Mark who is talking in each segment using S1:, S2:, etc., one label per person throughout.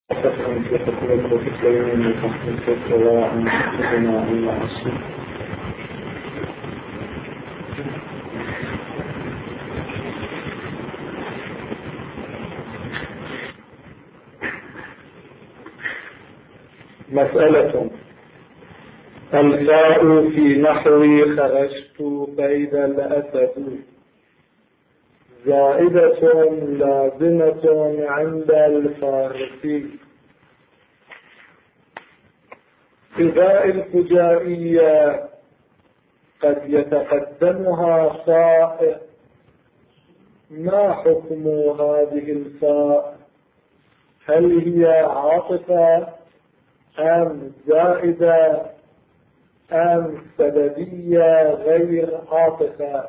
S1: مسألة الفاء في نحو خرجت فإذا الأسد زائدة لازمة عند الفارسي. إذا الفجائية قد يتقدمها فاء، ما حكم هذه الفاء؟ هل هي عاطفة أم زائدة أم سببية غير عاطفة؟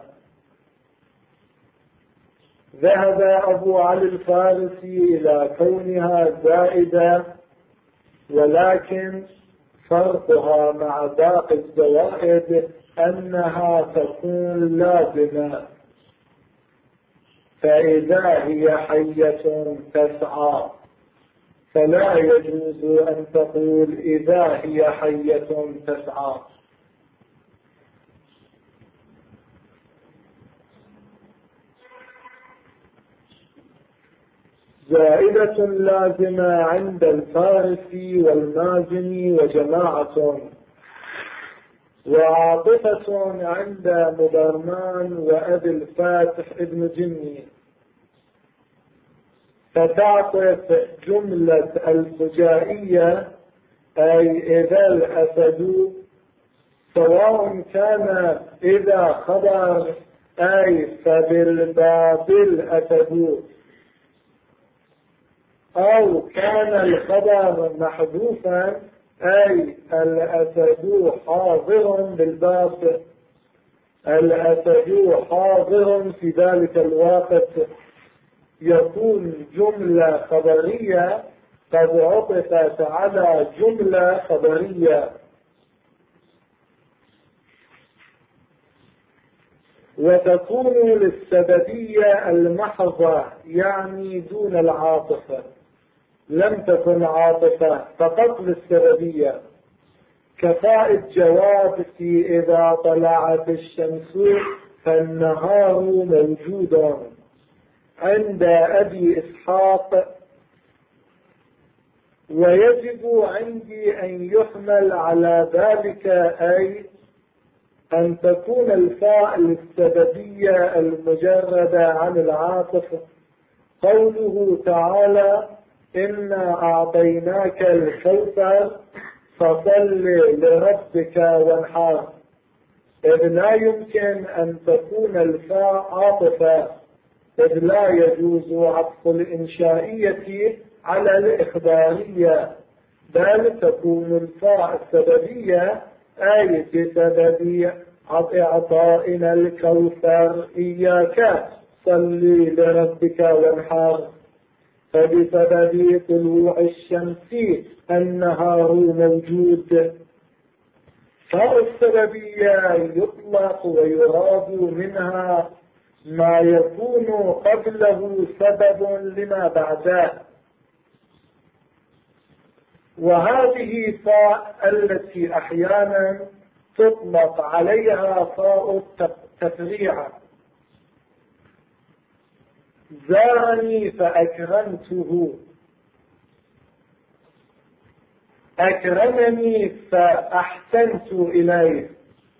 S1: ذهب أبو علي الفارسي إلى كونها زائدة، ولكن فرقها مع باقي الزوائد أنها تكون لازمة، فإذا هي حية تسعى فلا يجوز أن تقول إذا هي حية تسعى. زائدة لازمة عند الفارسي والمازني وجماعة، وعاطفة عند مدرمان وأبي الفاتح ابن جني، فتعطف جملة الفجائية أي إذا الأسد، سواء كان إذا خبر أي فبالباب الأسد، أو كان الخبر محذوفا أي الأسد حاضر بالباب، الأسد حاضر في ذلك الوقت، يكون جملة خبرية قد عطفت على جملة خبرية. وتكون للسببية المحضة يعني دون العاطفة، لم تكن عاطفة فقط للسببية، كفاء الجواب في إذا طلعت الشمس فالنهار موجود عند أبي إسحاق. ويجب عندي أن يحمل على ذلك أي أن تكون الفاء للسببية المجردة عن العاطفة. قوله تعالى إنا أعطيناك الكوثر فصل لربك وانحر، إذ لا يمكن أن تكون الفاء عاطفة، إذ لا يجوز عطف الإنشائية على الإخبارية، بل تكون الفاء السببية أي بسبب إعطائنا الكوثر إياك صلي لربك وانحر، فبسبب طلوع الشمس النهار موجود. فاء السببية يطلق ويراد منها ما يكون قبله سبب لما بعده، وهذه فاء التي أحيانا تطلق عليها فاء التفريع. زارني فأكرمته، أكرمني فأحسنت إليه.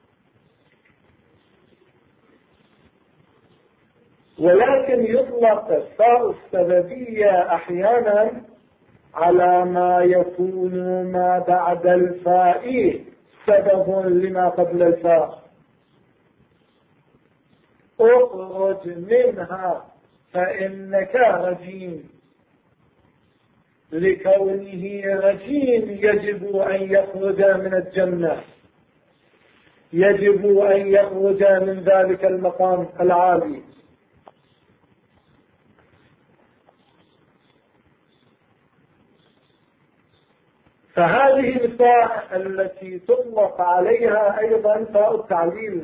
S1: ولكن يطلق فاء السببية أحيانا على ما يكون ما بعد الفاء سبب لما قبل الفاء. اخرج منها فإنك رجيم، لكونه رجيم يجب أن يخرج من الجنة، يجب أن يخرج من ذلك المقام العالي. فهذه الفاء التي تطلق عليها أيضا فاء التعليل،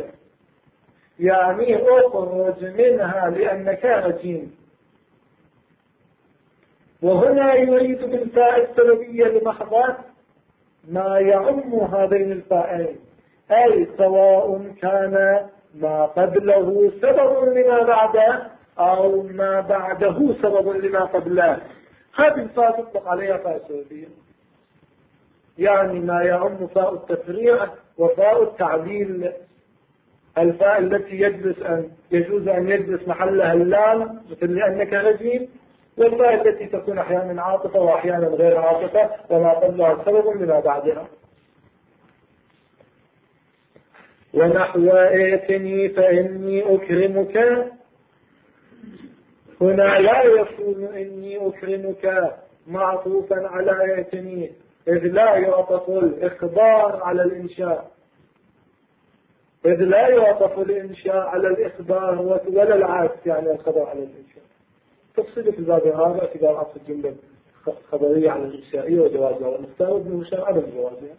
S1: يعني اخرج منها لأنك رجيم. وهنا يريد بالفاء السببية لمحضات ما يعم هذين الفاءين، أي سواء كان ما قبله سبب لما بعده أو ما بعده سبب لما قبله. هذه الفاء تطلق عليها فاء سببية، يعني ما يعم فاء التفريع وفاء التعليل، الفاء التي يجوز أن يجلس محلها اللام مثل لأنك رجيم، والفاء التي تكون أحيانا عاطفة وأحيانا غير عاطفة وما قبلها سبب لما بعدها. ونحو ائتني فإني أكرمك، هنا لا يكون إني أكرمك معطوفا على ائتني، إذ لا يعطف الإخبار على الإنشاء، إذ لا يعطف الإنشاء على الإخبار ولا العكس، يعني الخبر على الإنشاء. تفصيل في الباب هذا اعتبار عطف الجملة الخبرية على الإنشائية وجوازها، والمختار ابن هشام عدم جوازها.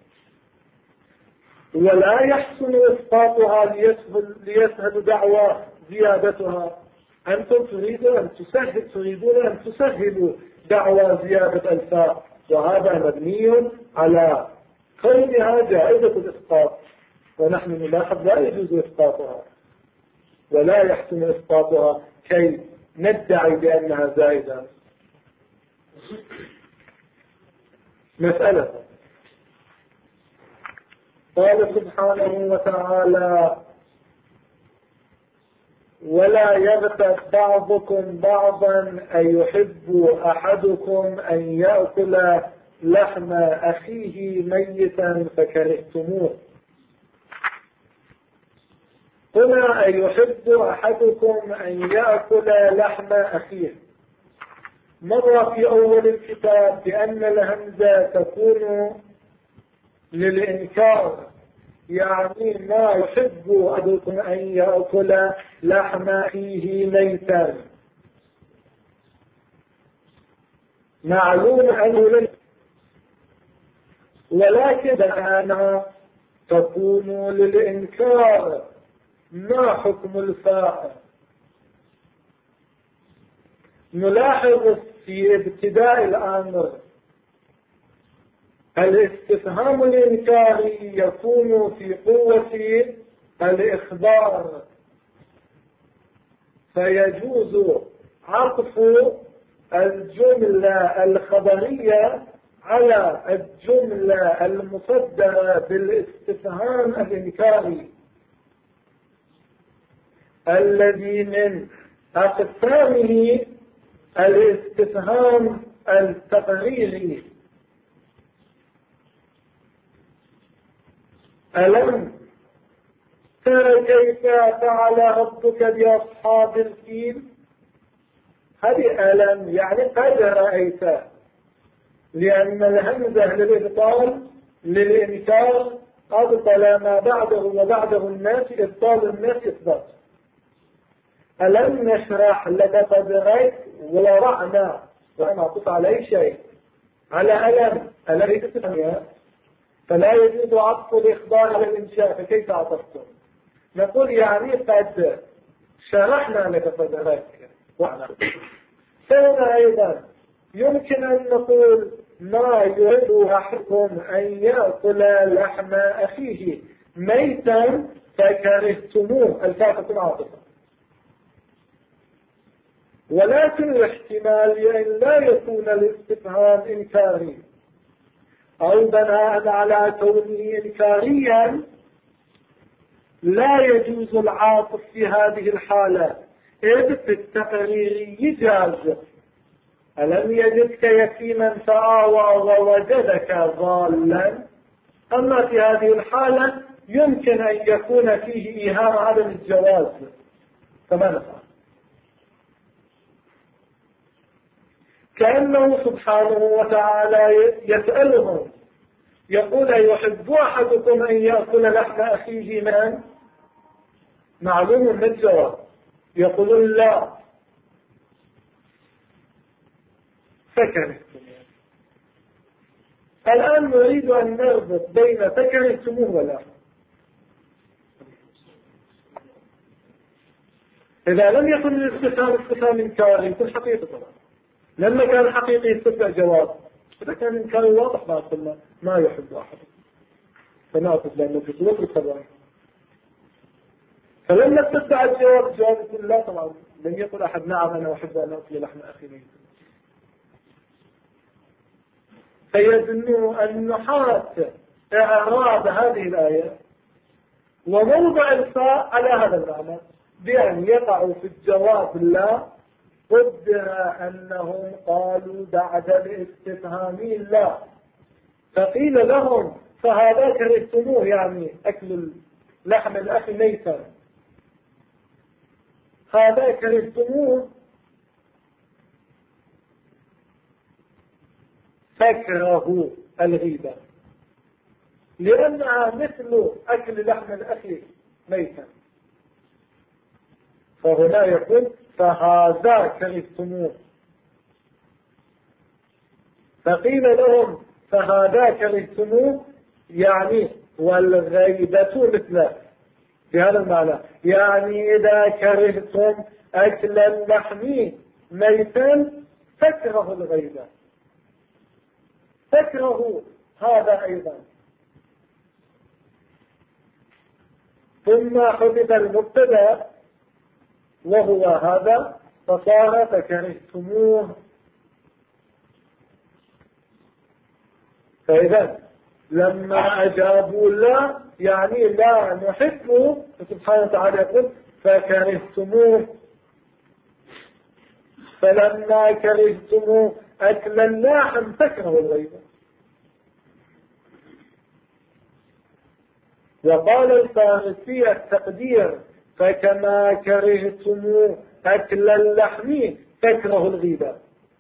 S1: ولا يحسن إسقاطها ليسهل دعوى زيادتها. أنتم تريدون أن تسهلوا دعوى زيادة الفاء، وهذا مبني على كونها جائزة الإسقاط، ونحن نلاحظ لا يجوز إسقاطها ولا يحسن إسقاطها كي ندعي بأنها زائدة. مسألة قال سبحانه وتعالى: ولا يغتب بعضكم بعضا أيحب أحدكم أن يأكل لحم أخيه ميتا فكرهتموه. هنا أيحب أحدكم أن يأكل لحم أخيه، مر في أول الكتاب بأن الهمزة تكون للإنكار، يعني ما يحب أحدكم أن يأكل لحم أخيه ميتا، معلوم أنه لن، ولكن أنا تكون للإنكار. ما حكم الفاء؟ نلاحظ في ابتداء الأمر الاستفهام الإنكاري يكون في قوة الإخبار، فيجوز عطف الجملة الخبرية على الجملة المصدرة بالاستفهام الإنكاري الذي من أقسامه الاستفهام التقريري. ألم تر كيف فعل ربك بأصحاب الفيل؟ هذه ألم يعني قد رأيت، لأن الهمزة للإبطال للإنكار أبطل ما بعده وبعده الناس، إبطال الناس إثبات. ألم نشرح لك صدرك ورعنا، وأنا أعطف على أي شيء على ألم يتسميها، فلا يجوز عطف الإخبار على الإنشاء، فكيف عطفتم؟ نقول يعني قد شرحنا لك صدرك وعنا. فهنا أيضا يمكن أن نقول ما يريد أحدكم أن يأكل لحم أخيه ميتا فكرهتموه، الفاء تكون عاطفة، ولكن الاحتمال أن لا يكون الاستفهام إنكاري أو بناء على كونه إنكاريا لا يجوز العاطف في هذه الحالة، إذ في التقرير جاز. ألم يجدك يتيما فآوى ووجدك ضالا، أما في هذه الحالة يمكن أن يكون فيه إيهام عدم الجواز، كما نفعل. كأنه سبحانه وتعالى يسألهم يقول: أيحب أحدكم أن يأكل لحم أخيه من؟ معلوم من الجواب، يقولون لا فكرهتم. الآن نريد أن نربط بين فكرهتموه ولا. إذا لم يكن الاستفهام استفهام إنكاري يكون حقيقة طبعا، لما كان حقيقي يستدعي جواب، إذا كان إنكار واضح ما قلنا ما يحب أحد فنأخذ لأنه في صورة الخبر. فلما تدعي الجواب يقول لا طبعا لم يقل أحد نعم أنا أحب أن أكل لحم أخي ميتا. فيظن النحاة إعراب هذه الآية وموضع الفاء على هذا المعنى بأن يقع في الجواب لا، قدر أنهم قالوا بعد الاستفهام لا، فقيل لهم فهذا كرهتموه يعني أكل لحم الأخ ميتا، هذا كرهتموه فكره الغيبة لأنها مثل أكل لحم الأخ ميتا. فهنا يقول فهذا كرهتموه، فقيل لهم فهذا كرهتموه يعني والغيبة مثله بهذا المعنى، يعني إذا كرهتم أكل اللحم ميتا فكره الغيبة، فكره هذا أيضا. ثم حدث المبتدا وهو هذا فصار فكرهتموه. فإذا لما أجابوا لا يعني لا نحبه، سبحانه وتعالى يقول فكرهتموه. فلما كرهتموه أكل اللحم فكرهوا الغيبة. وقال الفارسي التقدير فكما كرهتموه أكل اللحم فكرهوا الغيبة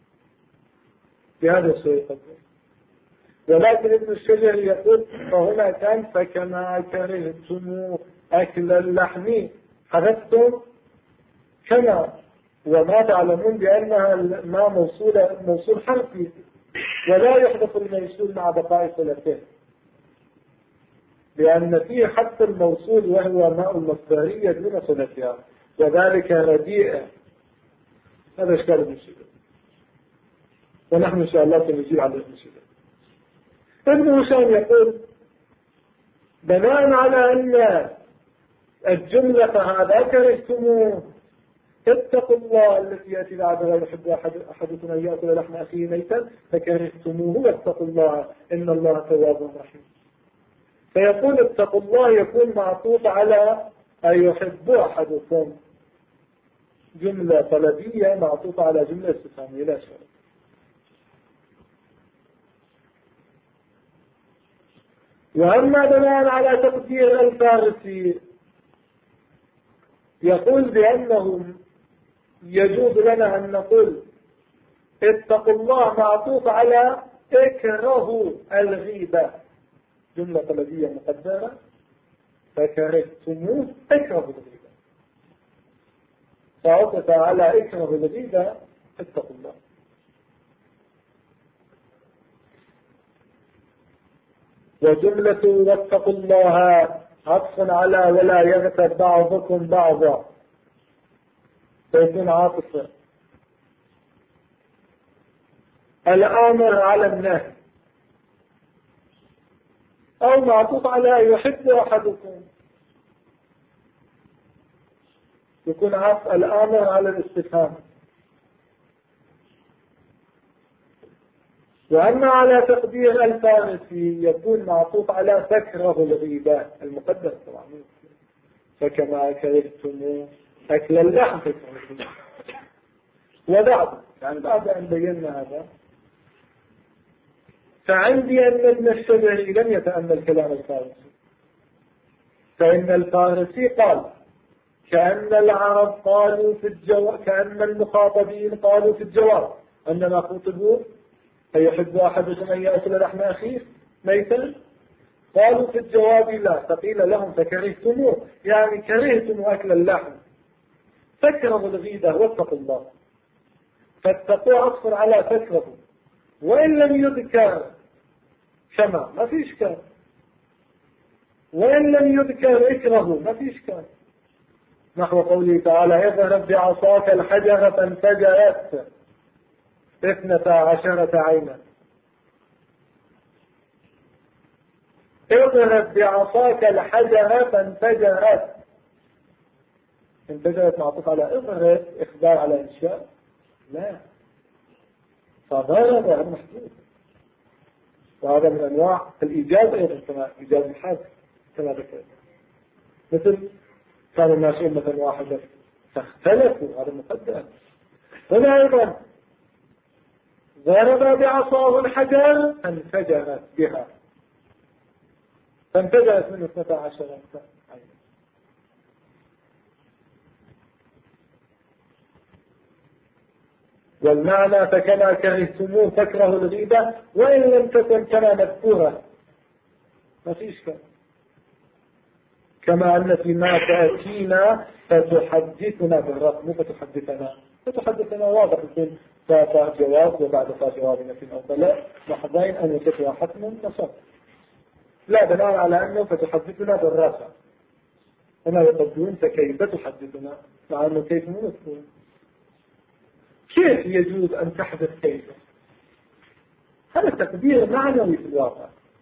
S1: بهذا الشيء. ولكن ابن الشجر يقول فهنا كان فكما كرهتموه أكل اللحم حذفتم كما، وما تعلمون بأنها ما موصول حرفي ولا يحدث الموصول مع بقاء صلته، لأن فيه حتى الموصول وهو ماء المصدرية دون صلتها وذلك رديئة. هذا إشكال ابن الشجر ونحن إن شاء الله سنجيب على ابن الشجر. ابن هشام يقول بناء على أن الجملة فهذا كرهتموه اتقوا الله التي يأتي بعد لا يحب أحدكم أن يأكل لحم أخيه ميتا فكرهتموه واتقوا الله إن الله تواب رحيم. فيقول اتقوا الله يكون معطوف على أن يحب أحدكم، جملة طلبية معطوفة على جملة استفهامية لا شيء. وأما بناء على تقدير الفارسي يقول بأنه يجوز لنا أن نقول اتقوا الله معطوف على اكرهوا الغيبة، جملة طلبية مقدرة فكرهتموه اكرهوا الغيبة، فعطف على اكرهوا الغيبة اتقوا الله. وجملة واتقوا الله عطف على ولا يغتب بعضكم بعضا فيكون عاطفا. الآمر على النهي أو معطوف على يحب أحدكم يكون عطف الآمر على الاستفهام. وأما على تقدير الفارسي يكون معطوف على فكره الغيبة المقدر طبعا فكما كرهتم أكل اللحم فكره. وبعد يعني بعد أن بينا هذا فعندي أن ابن الشجري لم يتأمل كلام الفارسي، فإن الفارسي قال كأن العرب قالوا في الجواب، كأن المخاطبين قالوا في الجواب أنما خطبوا فيحب أحدكم أن يأكل لحم أخيه ميتا، قالوا في الجواب لا، فقيل لهم فكرهتموه يعني كرهتم أكل اللحم فكرهوا الغيبة واتقوا الله. فاتقوا عطف على فكره، وإن لم يذكر كما ما فيش كان، وإن لم يذكر اكره ما فيش كان، نحو قوله تعالى اذهب بعصاك الحجر فانفجرت 12 عينا. اضرب بعصاك الحجر فانفجرت. انفجرت معطوف على اضرب، اخبار على انشاء؟ لا، فضرب هذا محدود، وهذا من انواع الايجاز ايضا كما ايجاز الحد كما ذكرت. مثل كان الناس امة واحدة فاختلفوا، هذا مقدم. هنا ايضا ضرب بعصاه الحجر فانفجرت بها، فانفجرت منه 12 عينا. والمعنى فكما كرهتموه تكره الغيبة وإن لم تكن كما مذكورة، ما فيش كما أن فيما تأتينا فتحدثنا بالرقم، فتحدثنا واضح يكون فاء جواب وبعد فاء جواب نفي أو بلا لحظين أن يكتوى حتم نصب، لا بناء على أنه فتحدثنا بالرقم. هنا يقولون فكيف تحدثنا، مع أنه كيف مو مذكور. كيف يجوز أن تحدث كيف؟ هذا تقدير معنوي في الواقع،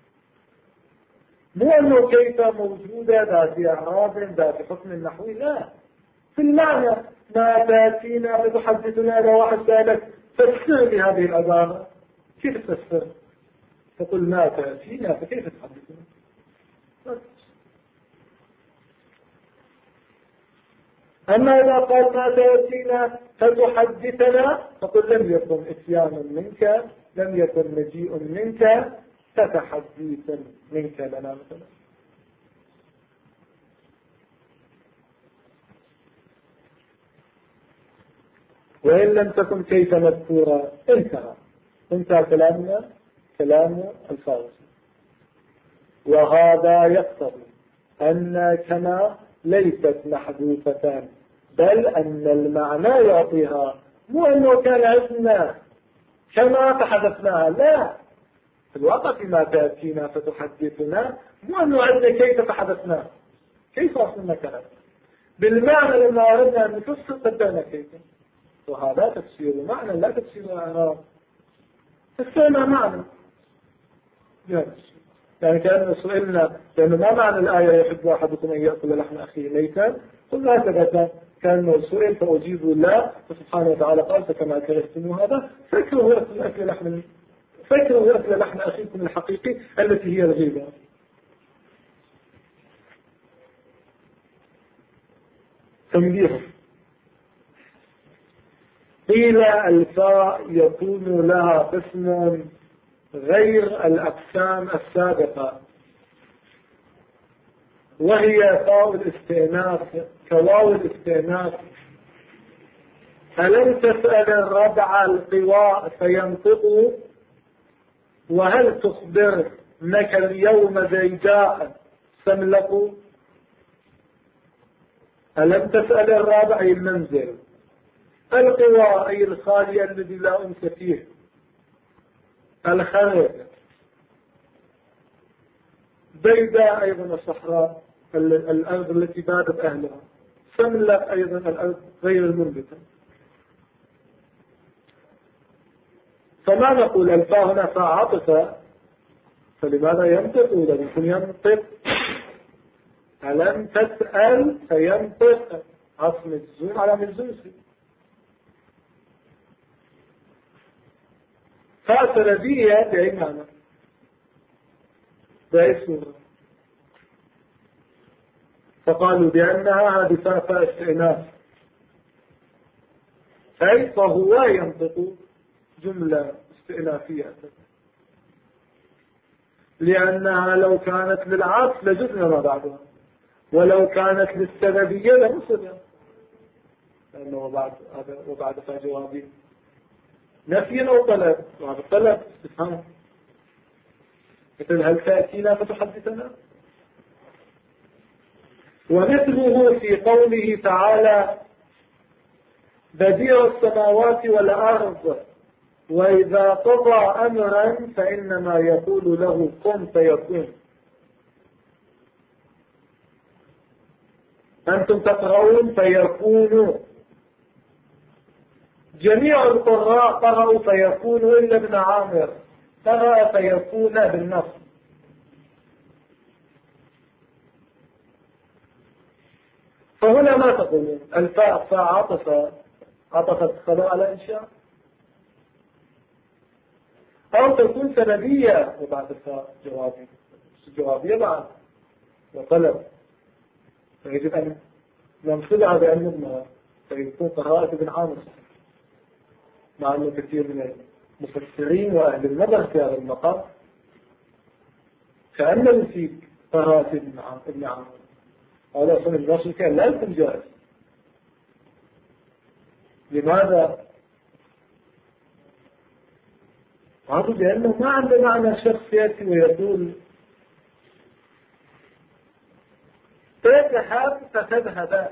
S1: مو أنه كيف موجودة ذات إعراب ذات حكم نحوي، لا، في المعنى. ما تأتينا فتحدثنا، لو واحد سألك فسر لي هذه العبارة، كيف تفسر؟ تقول ما تأتينا فكيف تحدثنا؟ أما إذا قال ما تأتينا فتحدثنا فقل لم يكن إتيان منك، لم يكن مجيء منك، فتحديث منك لنا مثلا. وإن لم تكن كيف مذكورة انتهى كلامنا، كلام الفارسي. وهذا يقتضي أن كما ليست محذوفة، بل أن المعنى يعطيها، مو أنه كان عندنا كما فحذفناها، لا، في الواقع فيما تأتينا فتحدثنا مو أنه عندنا كيف فحذفناها، كيف أصلنا كلام بالمعنى لما أردنا أن نفسر قدرنا كيف، وهذا تفسير معنى لا تفسير إعراب، تفسيرنا معنى. يعني كأننا سئلنا لأنه ما معنى الآية يحب أحدكم أن يأكل لحم أخيه ميتا، قلنا هكذا كان سئل فأجيب لا، فسبحانه وتعالى قال فكما كرهتموه هذا فكروا يأكل لحم أخيكم الحقيقي التي هي الغيبة. تنبيه: قيل الفاء يكون لها قسم غير الأقسام السابقة، وهي فاء الاستئناف كواو الاستئناف. ألم تسأل الربع القواء فينطقوا، وهل تخبرنك اليوم زيداء سملقوا. ألم تسأل الرابع أي المنزل، القواء أي الخالي الذي لا أنس فيه، الخرب، بيداء أيضا الصحراء الأرض التي بادت أهلها، سملق أيضا الأرض غير المنبتة. فما نقول الفاء هنا فاء عطفة، فلماذا ينطق؟ إذا يكون ينطق. ألم تسأل فينطق، عصم الزوم على مجزوسي. فاء سلبية بأي معنى؟ بأي صورة؟ فقالوا بأنها هذه فاء استئناف، أي فهو ينطق جملة استئنافية، لأنها لو كانت للعطف لجزنا ما بعدها، ولو كانت للسببية لمصدر، لأنه وبعد فجوابين نفي أو طلب، وهذا طلب استفهام، مثل هل تأتينا فتحدثنا. ومثله في قوله تعالى بديع السماوات والأرض وإذا قضى أمرا فإنما يقول له كن فيكون. أنتم تقرؤون فيكون، جميع القراء قرأوا فيكون إلا ابن عامر قرأ فيكون بالنص. فهنا ما تقولون الفاء عطفت الصلاة على إنشاء، أو تكون سندية وبعد الفاء جوابية بعد وطلب، فيجب أن ننصبها بأن نضمها فيكون قراءة ابن عامر، مع أنه كثير من المفسرين وأهل النظر في هذا المقام كأنه يفيد قراءة ابن عامر. هذا أصلا الرسول كان لا يكون جائز. لماذا؟ قالوا لأنه ما عنده معنى شخص يأتي ويقول اذهب فتذهب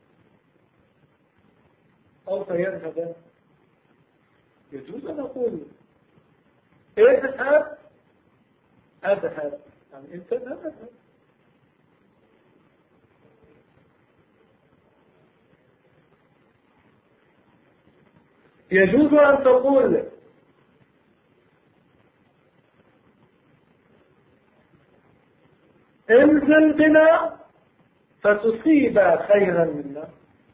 S1: أو فيذهب. يجوز أن أقول اذهب أذهب، يعني أنت تذهب. يجوز أن تقول انزل بنا فتصيب خيرا منا.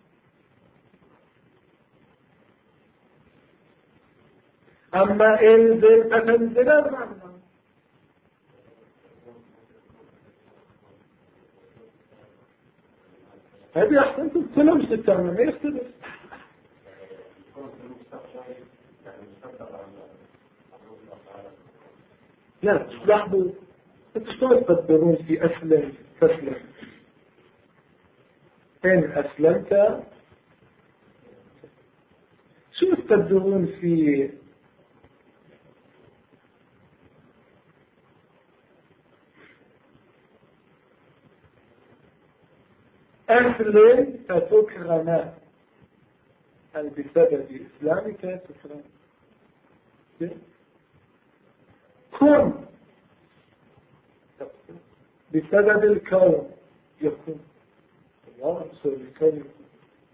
S1: أما انزل فتنزل معنا. هذه أحسنتم كلهم ستة ما يختلف. لا لاحظوا شلون تقدرون في أسلم تسلم. إن أسلمت شو تقدرون في أسلم فتكرم، هل بسبب إسلامك تكرم؟ كن بسبب الكون يكون، الله بسبب الكون يكون.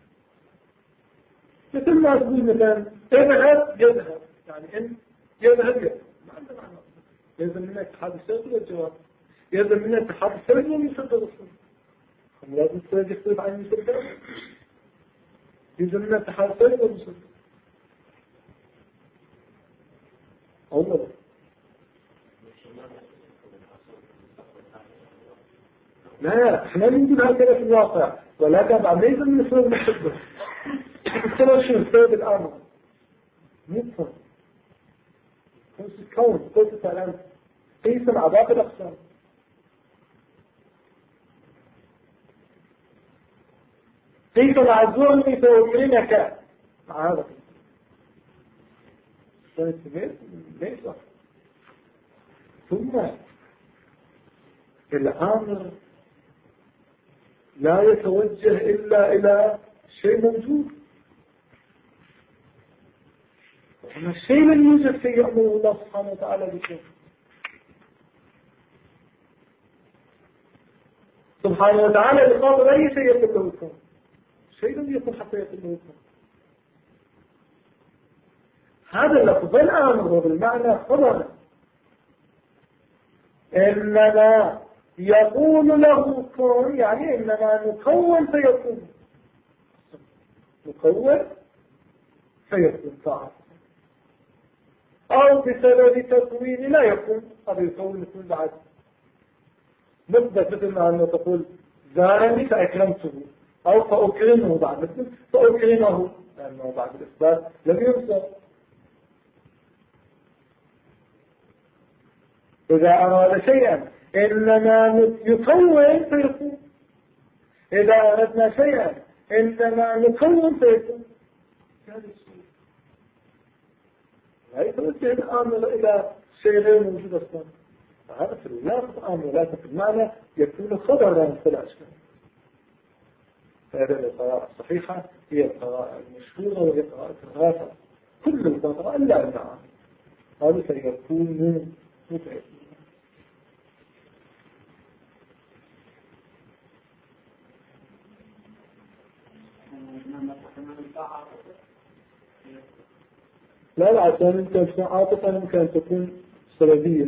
S1: مثل ما تقول مثلا اذهب يذهب، يعني إن يذهب ما عنده معنى. يلزم منك تحدث السبب والجواب، يلزم منك تحدث السبب والمسبب الصدق. لازم السبب يختلف عن المسبب، يلزم منك تحدث السبب والمسبب. أولا لا احنا نقول هكذا في الواقع، ولكن بعد ليس من السبب المسبب. السبب شنو؟ السبب الامر مفهوم قوس الكون، قوس الكلام، قيس مع باقي الاقسام. قيس مع الزور فيوكلينك مع هذا ليس. ثم الامر لا يتوجه إلا إلى شيء موجود. أما الشيء من يوجد في يأمر الله سبحانه وتعالى بشيء سبحانه وتعالى بخاطر أي شيء يكون له كون، شيء لم يكن حتى يكون له كون. هذا اللفظ الأمر بالمعنى خبر، إنما يقول له كون، يعني إنما نكون فيكون، نكون فيكون فعل، أو بسبب تكوين لا يكون، قد يكون يكون بعد نبدأ مثل ما أنه تقول زارني فأكرمته، أو فأكرمه بعد مثل فأكرمه، لأنه بعد الإثبات لم ينصر. إذا أراد شيئا إنما يكون فيكون، إذا أردنا شيئا إنما نكون فيكون. هذا الشيء لا يتوجه الأمر إلى شيء غير موجود أصلا. هذا في اللفظ أمر، ولكن في المعنى يكون خبرا في الأشكال. فهذه القراءة الصحيحة هي القراءة المشهورة، وهي قراءة الرافع. كل القراءة إلا النعم هذا سيكون متعب. لا عشان يمكن تكون عاطفة يمكن تكون سببية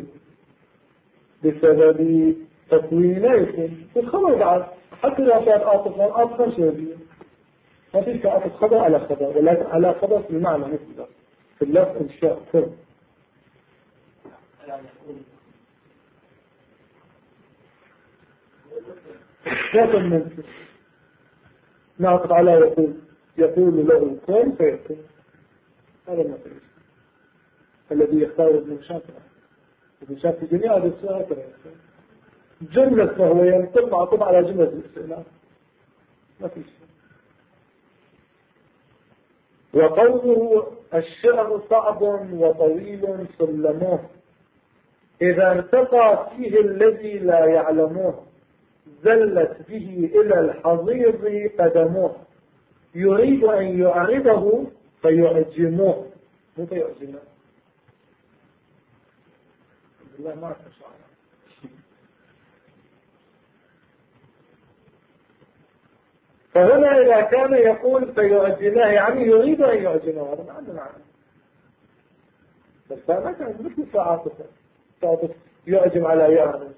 S1: بسبب تكوينيكم الخبر بعد حتى إذا كانت عاطفة سببية ما فيش عاطفة خبر على خبر ولكن على خبر في المعنى مثل في اللفظ إنشاء كم لكن من نعطف على يقول له كن فيكون هذا المثل الذي يختار ابن شاكر ابن شاكر جميع هذه السؤال جملة فهو ينطق معطوف على جملة الاستئناف ما في شيء. وقوله الشعر صعب وطويل سلموه إذا ارتقى فيه الذي لا يعلموه زلت به إلى الحضيض قدموه يريد أن يعرضه فيعجموه مو فيعجموه بالله ما أعرف شعر. فهنا إذا كان يقول فيعجماه يعني يريد أن يعجمه هذا ما عنده معنى بس ما كان مثل عاطفة يعجم على يعرض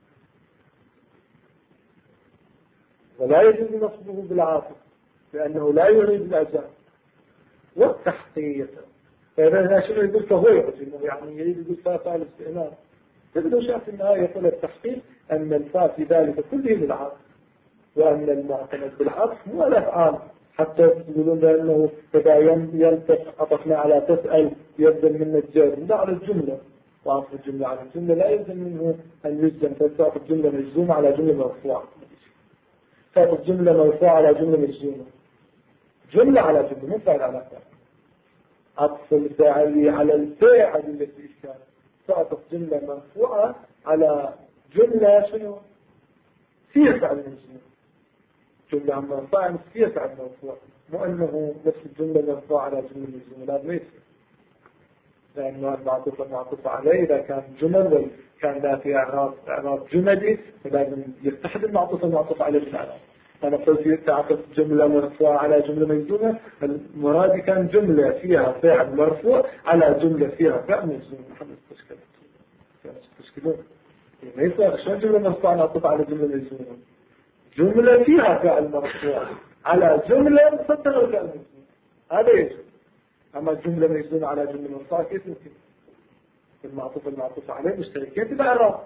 S1: ولا يجوز نصبه بالعاطفة لأنه لا يريد الأجانب والتحقيق فإذا شنو يقول فهو يعجمه يعني يريد يقول فاء الاستئناف تبدو شاء في النهاية يقول التحقيق أن الفاء في ذلك كله للعاطفة وأن المعتمد بالعطف مو الأفعال حتى يقولون بأنه إذا ينطق عطفنا على تسأل يبدل من الجر لا على الجملة وعطف الجملة على الجملة لا يلزم منه أن يجزم فتعطف الجملة مجزومة على جملة مرفوعة تعطف جملة مرفوعة على جملة مجزومة جملة على جملة مو فاعل على فاعل عطف الفاعل على الفاعل التي كان تعطف جملة مرفوعة على جملة شنو فيها فعل مجزوم جملة عن مرفوعة فيها فعل مرفوع مو أنه نفس الجملة مرفوعة على جملة مجزومة لا ما يصير لأنه المعطوف عليه إذا كان جمل كان ذا في إعراب جملي فلازم يتحد المعطوف عليه بالإعراب. أنا قلت تعطف جملة مرفوعة على جملة مجزومة المراد كان جملة فيها فعل مرفوع على جملة فيها فعل مجزوم محمد تشكيلون ليس شلون جملة مرفوعة معطوف على جملة مجزومة جملة فيها فعل مرفوع على جملة مصدرة الفعل مجزوم هذا يجب. أما الجملة مجزومة على جملة مرفوعة كيف يمكن المعطوف عليه مشتركين في الإعراب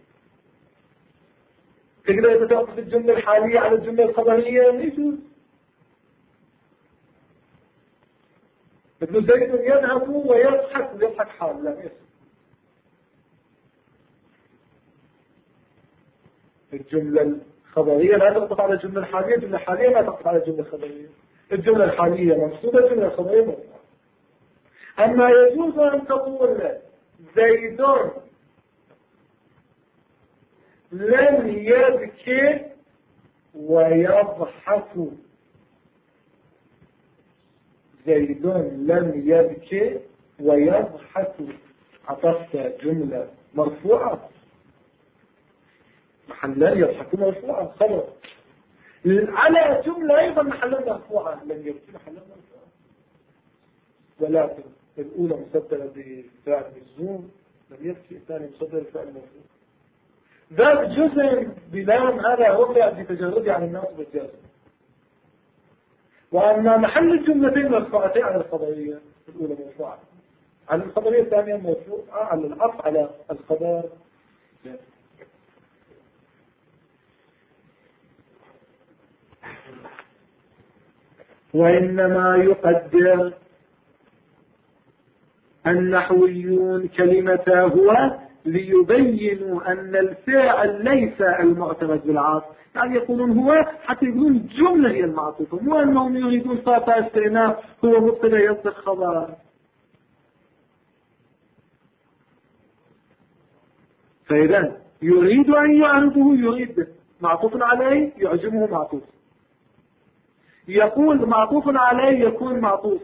S1: تقدر تعطف الجملة الحالية على الجملة الخبرية يجوز ابن زيد يذهب ويضحك حال لا يسمع الجملة الخبرية لا تعطف على الجملة الحالية الجملة الحالية لا تعطف على الجملة الخبرية الجملة الحالية منصوبة الجملة الخبرية مرفوعة. أما يجوز أن تقول زيد لم يبكي ويضحك زيد لم يبكي ويضحك عطفت جملة مرفوعة محلا يضحك مرفوعة خبر على جملة أيضا محلا مرفوعة لم يبكي محلا مرفوعة ولكن الأولى مصدرة بفعل مجزوم لم يبكي الثاني مصدر بفعل مرفوع ذات جزء بلام هذا وقع بتجرد عن الناس بالجازم وأما محل الجملتين مرفوعتين على الخبرية الأولى مرفوعة على الخبرية الثانية مرفوعة على العطف على الخبر وإنما يقدر النحويون كلمة هو ليبينوا أن الفاعل ليس المعتمد بالعاطف يعني يقولون هو حتى يقولون جملة هي المعطوفة مو أنهم يريدون فاء استئناف هو مبتدا يصدق خبر فإذا يريد أن يعرضه يريد معطوف عليه يعجمه معطوف يقول معطوف عليه يكون معطوف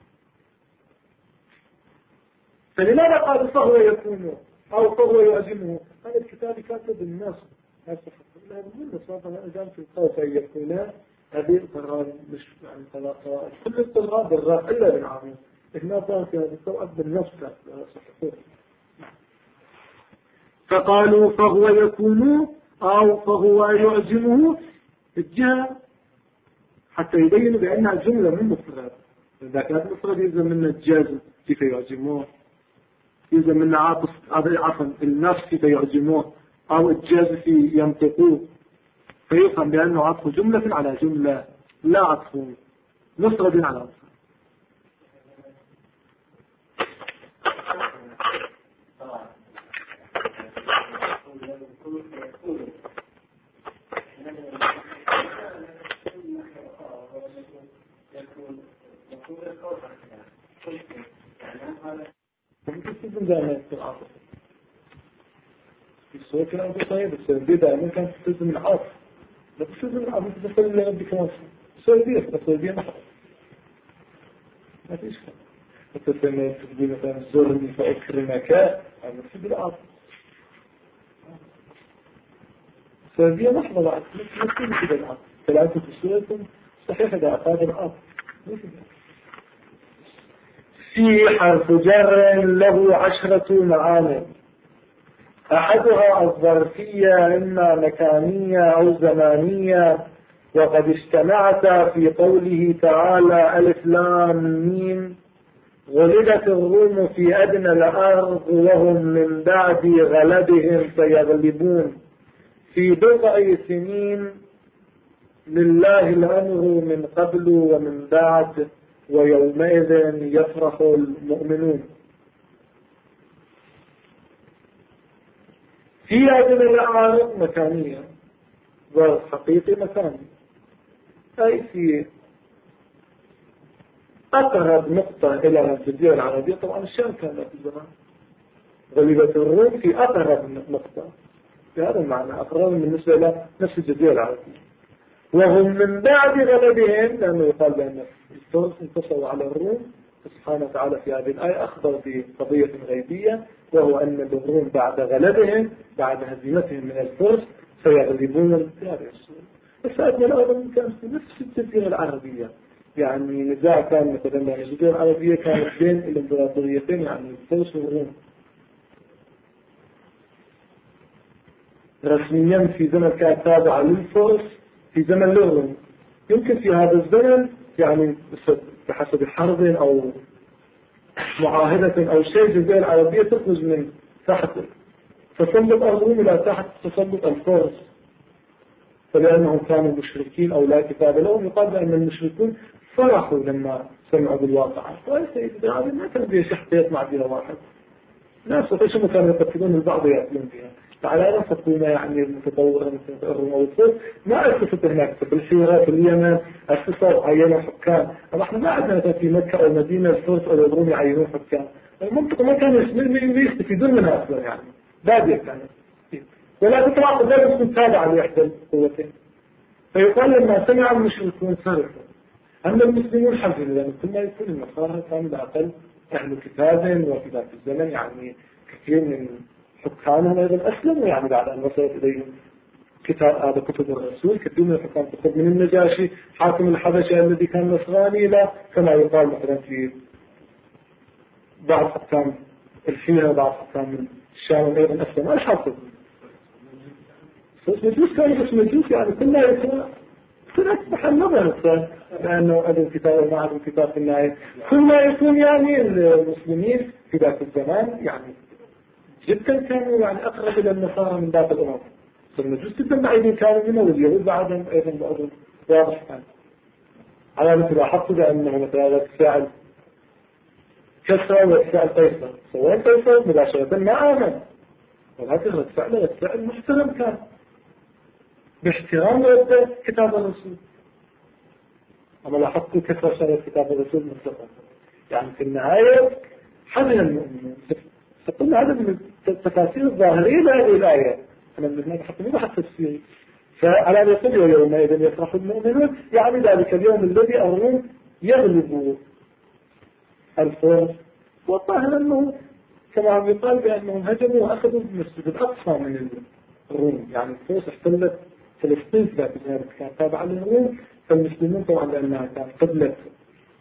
S1: فلماذا قال فهو يكون أو فهو يعجمه هذا الكتاب كاتب الناس لا من الصواب أنا أجام في القوة أن يكون هذه القرار مش يعني كل القرار بالراء إلا بالعامل هنا ضاغط بالطبع بالنفس. فقالوا فهو يكون أو فهو يعجمه الجهة حتى يبين بأنها جملة من مفرد. إذا كانت مفرد يلزم منه الجزم كيف يعجموه، يلزم منه عطف النفس كيف يعجموه، أو الجزم في ينطقوه، فيفهم بأنه عطف جملة على جملة لا عطف مفرد على مفرد. السؤال كان طيب بس البداية ممكن تلزم العاطف، لا تلزم العاطف تدخل اللي غدي كمان السؤال ما فيش حتى لما تقول مثلا زرني فأكرمك أنا تفيد العاطف. السؤال محضة بعد ما تكون كده العاطف فالعاطف في سورة صحيح إذا أفاد العاطف. في حرف جر له 10 معاني، أحدها الظرفية إما مكانية أو زمانية، وقد اجتمعتا في قوله تعالى ألف لام ميم غلبت الروم في أدنى الأرض وهم من بعد غلبهم سيغلبون في بضع سنين لله الأمر من قبل ومن بعد ويومئذ يفرح المؤمنون. في أدنى الأعراض مكانية ظرف حقيقي مكاني، أي في أقرب نقطة إلى الجزيرة العربية. طبعا الشام كانت في الزمان غلبت الروم في أقرب نقطة، في هذا المعنى أقرب بالنسبة إلى نفس الجزيرة العربية. وهم من بعد غلبهم، لأنه يقال بأن الفرس انتصروا على الروم، سبحانه وتعالى في هذه الآية أخبر بقضية غيبية، وهو أن الروم بعد غلبهم بعد هزيمتهم من الفرس سيغلبون في هذه السورة. بس أدنى الأرض كانت في نفس الجزيرة العربية، يعني نزاع كان مثلا بين الجزيرة العربية كانت بين الإمبراطوريتين يعني الفرس والروم. رسميا في زمن كان تابع للفرس في زمن الروم. يمكن في هذا الزمن يعني بحسب حرب أو معاهدة أو شيء الجزيرة العربية تخرج من تحت تسلط الروم إلى تحت تسلط الفرس، فلأنهم كانوا مشركين أو لا كتاب لهم. يقال بأن المشركون فرحوا لما سمعوا بالواقعة، وسيد هذا ما كان بيه شخصيات معدلة واحد، ناس وخيشهم كانوا يقتلون البعض ويأكلون بها. فعلى أن تكون يعني المتطورة مثل الروم أو الفرس ما أكتفت هناك في الحيرة في اليمن أكتفوا عينوا حكام. طبعا احنا ما عندنا في مكة أو مدينة الفرس أو الروم يعينون حكام، المنطقة ما كانوا يستفيدون منها أصلا، يعني بادية كانت، ولا تطلع ذلك تكون تابعة لإحدى القوتين. فيقال لما سمع المشركون صرفوا. أما المسلمون حزنوا لأن كل ما يكون النصارى كانوا بأقل أهل كتاب، وفي ذاك الزمن يعني كثير من حكامهم أيضا أسلموا، يعني بعد أن وصلت إليهم هذا كتب الرسول. كثير من الحكام تأخذ من النجاشي حاكم الحبشة الذي كان نصراني لا كما يقال مثلا في بعض حكام الحيرة بعض حكام الشام أيضا أسلموا الحاكم. بس مجلس كان بس مجلس يعني كلها يكون أصبح النظر لأنه أدوا كتاب وما أدوا كتاب في النهاية كل ما يكون يعني المسلمين في ذاك الزمان يعني جدا كانوا يعني أقرب إلى النصارى من باقي الأمم. فالمجوس جدا بعيدين كانوا منه، واليهود بعدهم أيضا بعضهم واضح كان. على مثل لاحظت بأنه مثلا فعل كسرى وفعل قيصر، سواء قيصر مباشرة ما آمن، ولكن فعل محترم كان باحترام رد كتاب الرسول. أما لاحظت كثرة شغل كتاب الرسول مطلقا، يعني في النهاية حزن المؤمنين. فقلنا هذا من التفاسير الظاهرية لهذه الآية، أنا من هناك حتى مو حتى تفسيري. فعلى يقول يومئذ يفرح المؤمنون، يعني ذلك اليوم الذي الروم يغلب الفرس. والظاهر أنه كما يقال بأنهم هجموا وأخذوا المسجد الأقصى من الروم، يعني الفرس احتلت فلسطين ذات الزمان كانت تابعة للروم، فالمسلمون طبعا لأنها كانت قبلة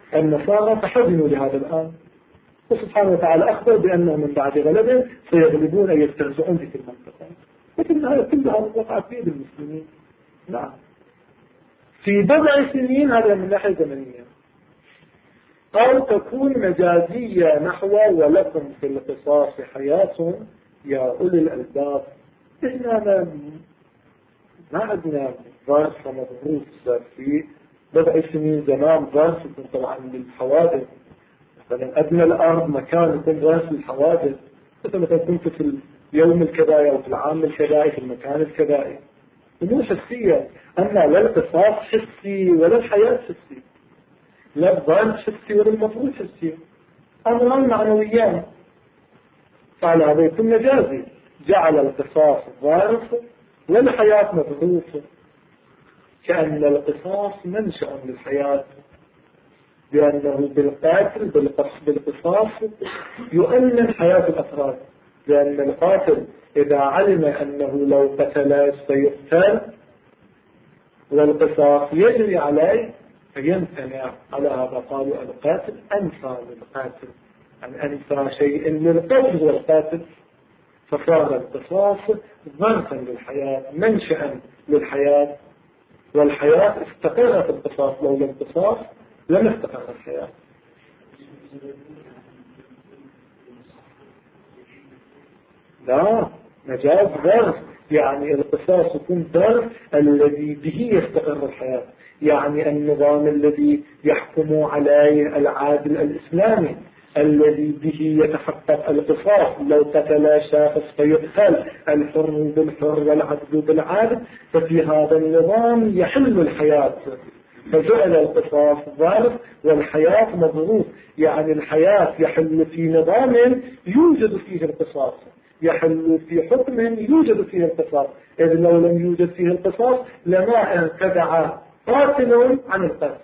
S1: النصارى فحزنوا لهذا الآن، وسبحانه وتعالى أخبر بأنه من بعد غلبه سيغلبون أي يستهزئون في المنطقة، لكن هذا كلها وقعت في يد المسلمين. نعم، في بضع سنين، هذا من ناحية زمنية. أو تكون مجازية نحو ولكم في القصاص حياة يا أولي الألباب. إحنا ما عندنا ظرف مضروس في بضع سنين، زمان ظرف طبعا للحوادث، مثلا أدنى الأرض مكان يكون ظرف للحوادث، مثلا كنت في اليوم الكذائي أو في العام الكذائي في المكان الكذائي، أمور حسية. أما لا القصاص حسي ولا الحياة حسي، لا الظرف حسي ولا المفروض حسي، أمران معنويان. فعلى هذا يكون مجازي، جعل القصاص ظرف والحياة مبعوثة، كأن القصاص منشأ للحياة، لأنه بالقاتل بالقصاص يؤمن حياة الأفراد، لأن القاتل إذا علم أنه لو قتل سيقتل والقصاص يجري عليه فيمتنع. على هذا قالوا القاتل أنفى للقاتل، أن أنفى شيء للقتل هو القاتل، فصار القصاص ظرفا للحياة منشأ للحياة، والحياة استقرت القصاص، لولا القصاص لم استقر الحياة. لا، مجاز ظرف، يعني القصاص يكون ظرف الذي به يستقر الحياة، يعني النظام الذي يحكم عليه العادل الإسلامي الذي به يتحقق القصاص، لو قتل شخص فيقتل، الحر بالحر والعدل بالعدل، ففي هذا النظام يحل الحياة، فجعل القصاص ظرف والحياة مظروف، يعني الحياة يحل في نظام يوجد فيه القصاص، يحل في حكم يوجد فيه القصاص، إذ لو لم يوجد فيه القصاص لما انتدع قاتل عن القتل.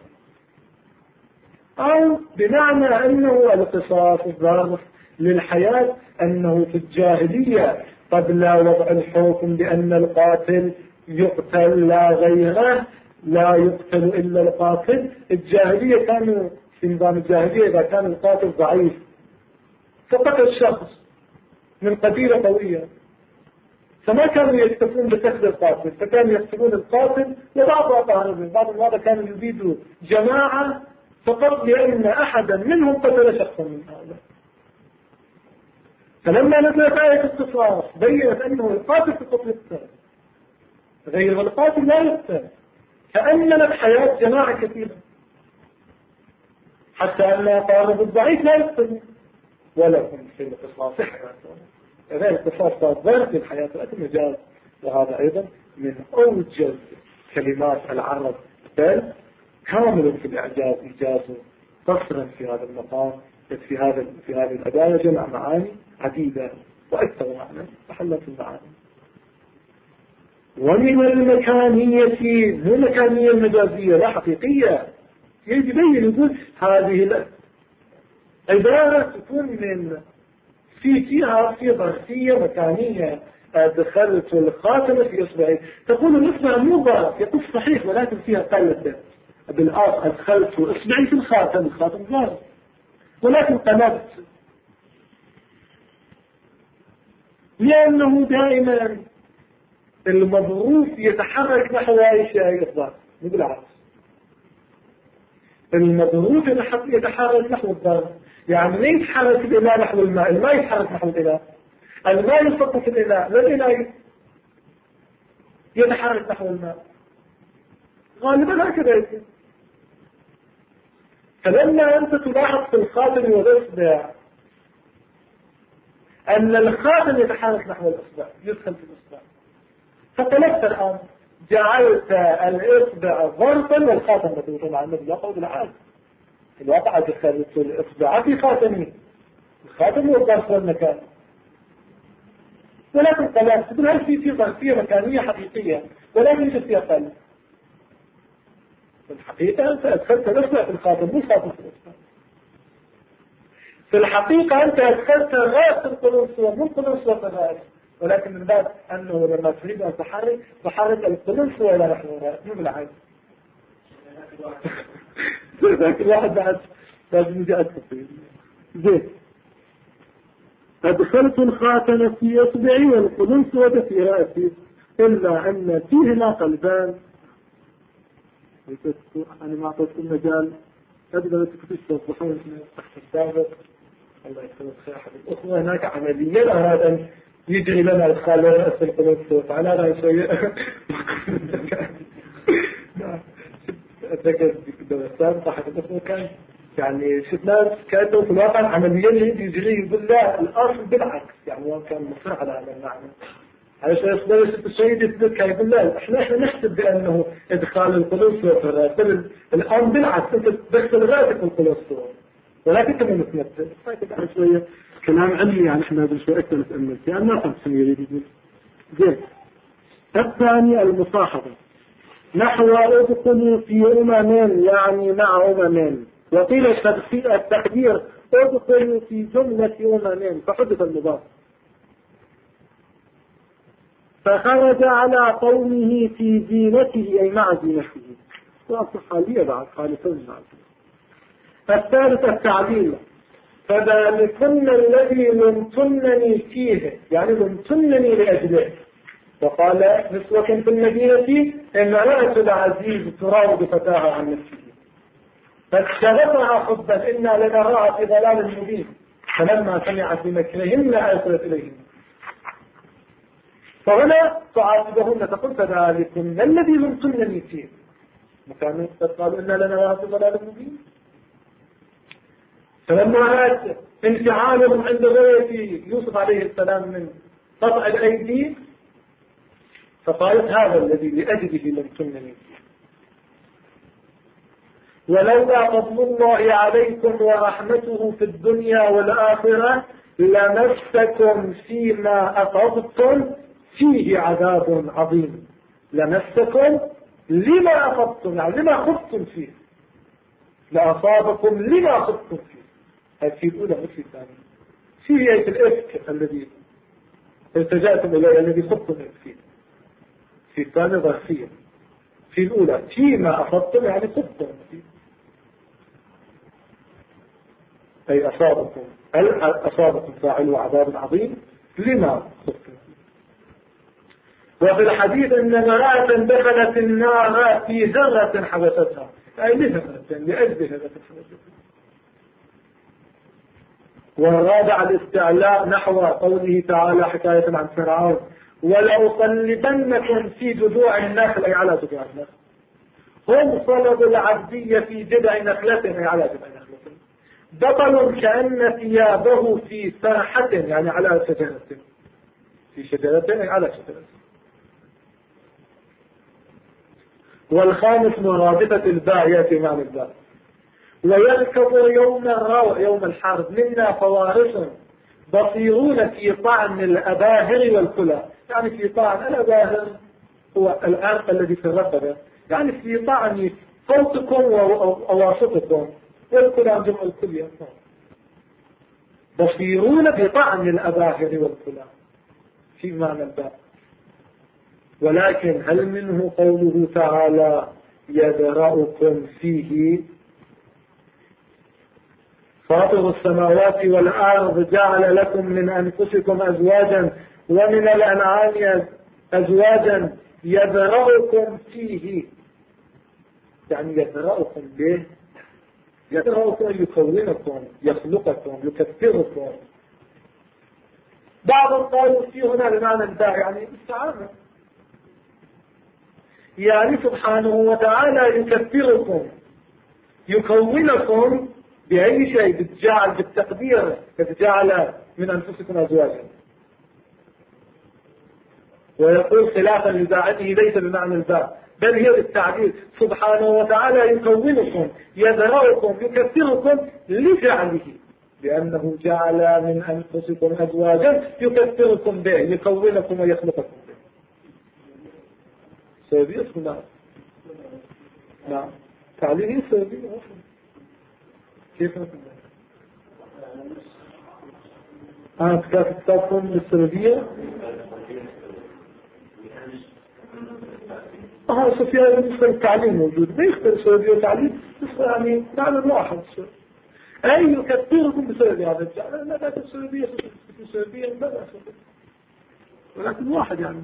S1: أو بمعنى أنه القصاص ظرف للحياة، أنه في الجاهلية قبل وضع الحكم بأن القاتل يقتل لا غيره، لا يقتل إلا القاتل، الجاهلية كانوا في نظام الجاهلية إذا كان القاتل ضعيف فقتل الشخص من قبيلة قوية، فما كانوا يكتفون بقتل القاتل، فكانوا يقتلون القاتل وبعض أقاربه، بعض المرات كانوا يريدوا جماعة فقط لأن أحدا منهم قتل شخصا من هذا. فلما نزلت آية القصاص بيّنت أنه القاتل فقط يقتل، غير القاتل لا يقتل، فأمنت حياة جماعة كثيرة، حتى أن قارب الضعيف لا يقتل. ولكم في القصاص حياة، غير القصاص صار ظرف للحياة وأتم مجاز، وهذا أيضا من أوجز كلمات العرب، بل كامل في الإعجاز إيجازه قصرا في هذا المقام، في هذه الأداة جمع معاني عديدة وأكثر معنى محلة المعاني. ومن المكانية، مو المكانية المجازية لا حقيقية، يبين يقول هذه العبارة تكون من في ظرفية مكانية، دخلت الخاتمة في إصبعي، تقول الإصبع مو ظرف، يقول صحيح ولكن فيها قلة بالآخر، أدخلت إصبعي في الخاتم ظرف، ولكن قلبت، لأنه دائما المظروف يتحرك نحو أي شيء الظرف، مو بالعكس، المظروف يتحرك نحو الظرف، يعني لا يتحرك الإناء نحو الماء، الماء يتحرك نحو الإناء، الماء ينفق في الإناء، لا الإناء يتحرك نحو الماء، غالبا هكذا يكون. فلما أنت تلاحظ في الخاتم والإصبع أن الخاتم يتحرك نحو الإصبع، يدخل في الإصبع، فطلبت الآن جعلت الإصبع ظرفا والخاتم مدوطا مع النبي يقول بالعاد، في الواقع دخلت الإصبع في خاتمي، الخاتم هو الظرف والمكان، ولكن طلبت تقول هل في ظرفية مكانية حقيقية ولكن يوجد فيها قلب. في الحقيقة أنت أدخلت الإصبع في الخاتم مو الخاتم في الإصبع، في الحقيقة أنت أدخلت رأس القلنسوة مو القلنسوة في الرأس، ولكن من باب أنه لما تريد أن تحرك القلنسوة إلى نحو الرأس مو بالعكس. ذاك الواحد بعد لازم يجي أكثر. زين. أدخلت الخاتم في إصبعي والقلنسوة في رأسي إلا أن فيهما قلبان. أنا ما أعطيتكم مجال أبدأ توضحون تحت السابق. الله يسلمك خير أحد الأخوة هناك عمليا أراد أن يجري لنا إدخال رأس القلنسوة فعلى هذا شيء أتذكر في الدولة السابقة أحد الأخوة كان يعني شفنا كانوا في الواقع عمليا يجري بالله الأصل بالعكس يعني هو كان مصر على هذا المعنى. على شيء يصدر شفت الشيء يثبت كيف بالله احنا نحسب بأنه إدخال القلنسوة في الرأس الآن بالعكس أنت تدخل رأسك القلنسوة ولكن كمان نتمثل فايتك شوية كلام علمي يعني احنا بشوية أكثر نتأمل يعني ما فهمت شنو يريد يقول. زين. الثاني المصاحبة نحو ادخلوا في أممين يعني مع أممين وقيل التقدير ادخلوا في جملة أممين فحدث المضاف فخرج على قومه في زينته أي مع زينته وأصل حالية بعد خالفون بعد. الثالث التعليل فذلكن الذي لمتنني فيه يعني لمتنني لأجله. وقال نسوة في المدينة امرأة العزيز تراود فتاها عن نفسه فاشتغفها حبا إنا لنراها في ضلال مبين فلما سمعت بمكرهن أرسلت إليهن. فهنا تعاتبهن تقول فذلكن الذي لمتنني فيه مكان قالوا إنا لنراها في ضلال مبين. فلما رأت انفعالهم عند رؤية يوسف عليه السلام من قطع الأيدي فقالت هذا الذي لأجله لمتنني فيه ولولا فضل الله عليكم ورحمته في الدنيا والآخرة لمسكم فيما أفضتم فيه عذاب عظيم. لمسكم لما أفضتم يعني لما خفتم فيه لأصابكم لما خفتم فيه. هذه الأولى مش الثانية فيه أي الإفك الذي التجأتم إليه الذي خفتم فيه في الثانية ظرفية. في الأولى فيما أخذتم يعني خفتم فيه أي أصابكم فاعل عذاب عظيم لما خفتم فيه. وفي الحديث أن امرأة دخلت النار في ذرة حبستها أي لذرة لأجل ذرة حبستها. والرابع الاستعلاء نحو قوله تعالى حكاية عن فرعون ولأصلبنكم في جذوع النخل أي على جذوع النخل. هم صلبوا العبدية في جذع نخلة أي على جذع نخلة. بطل كأن ثيابه في ساحة يعني على شجرة في شجرة أي على شجرة. والخامس مرادفة الباء يأتي معنى الباء ويركض يوم الحرب منا فوارس بصيرون في طعن الأباهر والكلى يعني في طعن الأباهر هو العرق الذي في الرقبة يعني في طعن فوقكم وواسطكم والكلى جمع الكلية. بصيرون في طعن الأباهر والكلى في معنى الباب. ولكن هل منه قوله تعالى يدرأكم فيه فاطر السماوات والأرض جعل لكم من أنفسكم أزواجا ومن الأنعام أزواجا يدرأكم فيه يعني يدرأكم به يدرأكم يكونكم يخلقكم يكثركم. بعض قالوا فيه هنا بمعنى الباء يعني استعانة يعني سبحانه وتعالى يكثركم يكونكم بأي شيء بتجعل بالتقدير بتجعل من أنفسكم أزواجا. ويقول خلافا لزاعته ليس بمعنى الباء بل هي بالتعبير سبحانه وتعالى يكونكم يدرأكم يكثركم لجعله لأنه جعل من أنفسكم أزواجا يكثركم به يكونكم ويخلقكم به. سيبيه اسمه نعم تعليل سيبيه كيف كتابكم بالسردية سفيان بالنسبة للتعليم موجود ما يختار السردية والتعليم يعني معنى واحد. أي يكفركم بسبب هذا الجعل؟ لا السببية السببية لا، ولكن واحد يعني.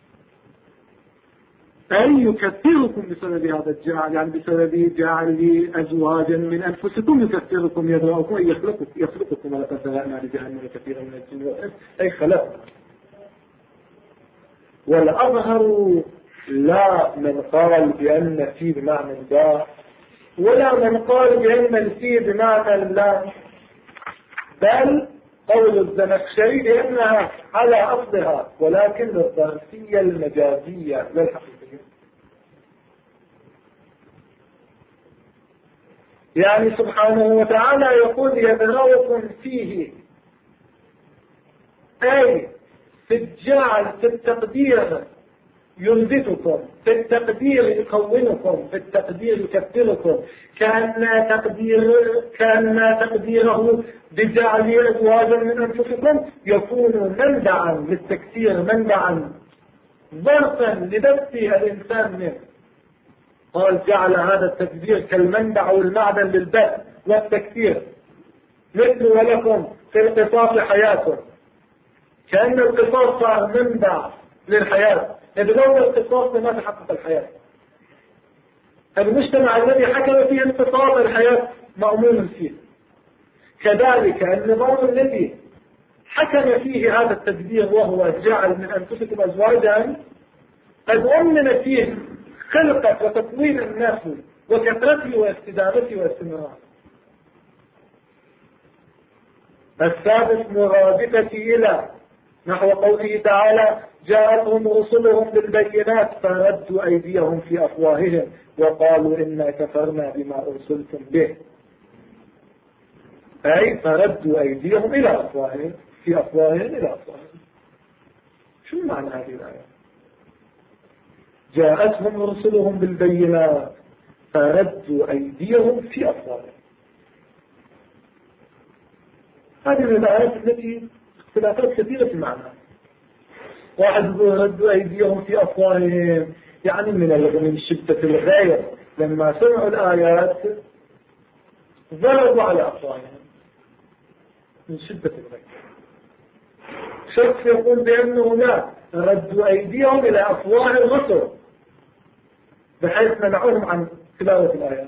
S1: أي يكفركم بسبب هذا الجعل، يعني بسبب جعل أزواجا من أنفسكم يكفركم يدرأكم أي يخلقكم، ولقد ذرأنا لجهنم كثيرا من الجن والإنس أي خلق. والأظهر لا من قال بأن في بمعنى لا، ولا من قال بأن الفي بمعنى لا، بل قول الزمخشري بأنها على أصلها ولكن الظرفية المجازية للحقيقية. يعني سبحانه وتعالى يقول يدرأكم فيه، أي في الجعل، في التقدير ينبتكم، في التقدير يكونكم، في التقدير يكثركم، كان تقديره بجعل أزواجا من أنفسكم يكون منبعا للتكثير، منبعا ظرفا لبث الإنسان منه. قال جعل هذا التكبير كالمنبع والمعدن للبث والتكثير، مثل ولكم في القصاص حياة، كأن القصاص صار منبع للحياة، لولا القصاص ما تحقق الحياة. المجتمع الذي حكم فيه القصاص الحياة مأمون فيه. كذلك النظام الذي حكم فيه هذا التدبير وهو جعل من أنفسكم أزواجا قد أمن فيه خلقة وتطوير النسل وكثرته واستدامته واستمراره. السادس مرادفة إلى نحو قوله تعالى جاءتهم رسلهم بالبينات فردوا أيديهم في أفواههم وقالوا إنا كفرنا بما أرسلتم به، أي فردوا أيديهم إلى أفواههم في أفواههم إلى أفواههم. شو معنى هذه الآية؟ جاءتهم رسلهم بالبينات فردوا أيديهم في أفواههم. هذه من الآيات التي اختلافات كثيرة في معنى. واحد يقول ردوا أيديهم في أفواههم يعني من شدة الغير، لما سمعوا الآيات ضربوا على أفواههم من شدة الغير. شخص يقول بأنه لا، ردوا أيديهم إلى أفواه الرسل بحيث منعوهم عن تلاوة الآيات.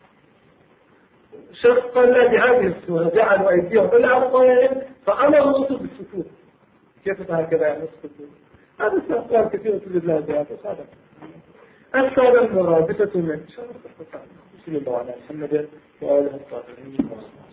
S1: شخص قال لا، بهذه السورة جعلوا أيديهم إلى أفواههم فأمروا الرسل بالسكوت. كيف هكذا يعني السكوت؟ هذا سأقوال كثيرة تجد لها جواب. السابق مرابطة من شرط القرآن. بسم الله على محمد وآله الطاهرين.